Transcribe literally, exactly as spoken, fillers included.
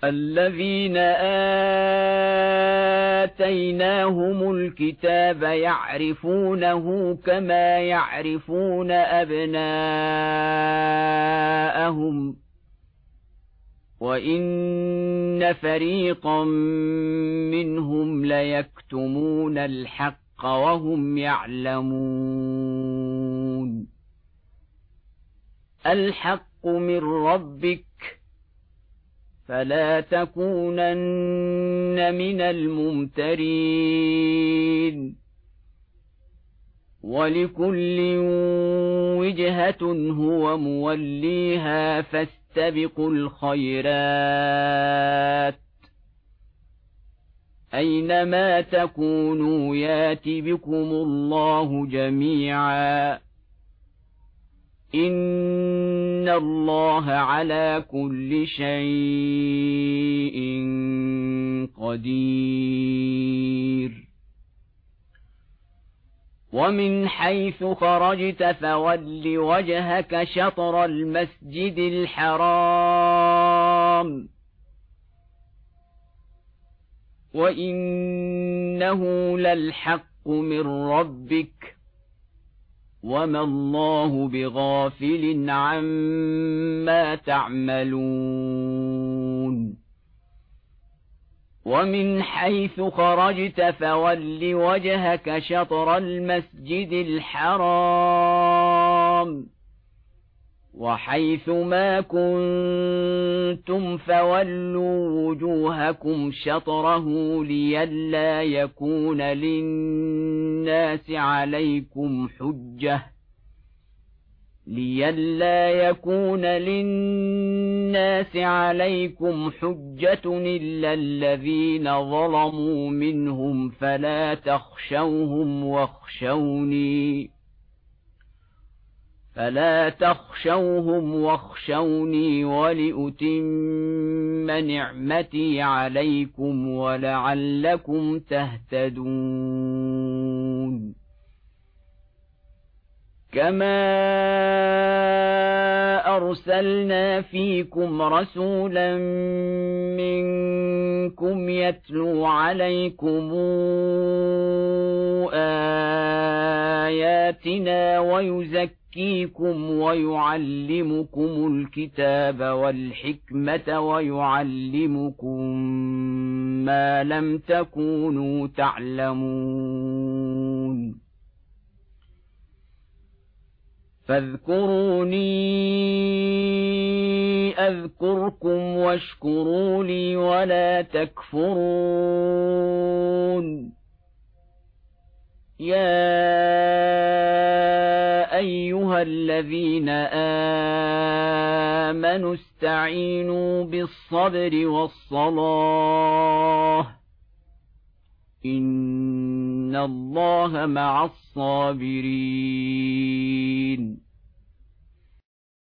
الذين آتيناهم الكتاب يعرفونه كما يعرفون أبناءهم وإن فريقا منهم ليكتمون الحق وهم يعلمون. الحق من ربك فلا تكونن من الممترين. ولكل وجهة هو موليها فاستبقوا الخيرات أينما تكونوا يات بكم الله جميعا إن الله على كل شيء قدير. ومن حيث خرجت فول وجهك شطر المسجد الحرام وإنه للحق من ربك وما الله بغافل عما تعملون. ومن حيث خرجت فول وجهك شطر المسجد الحرام وحيث ما كنتم فولوا وجوهكم شطره لئلا يكون للناس عليكم حجة لئلا يكون للناس عليكم حجة إلا الذين ظلموا منهم فلا تخشوهم واخشوني فلا تخشوهم واخشوني ولأتم نعمتي عليكم ولعلكم تهتدون. كما أرسلنا فيكم رسولا منكم يتلو عليكم آياتنا ويزكيكم ويعلمكم الكتاب والحكمة ويعلمكم ما لم تكونوا تعلمون. فاذكروني أذكركم واشكروا لي ولا تكفرون. يا أيها الذين آمنوا استعينوا بالصبر والصلاة إن الله مع الصابرين.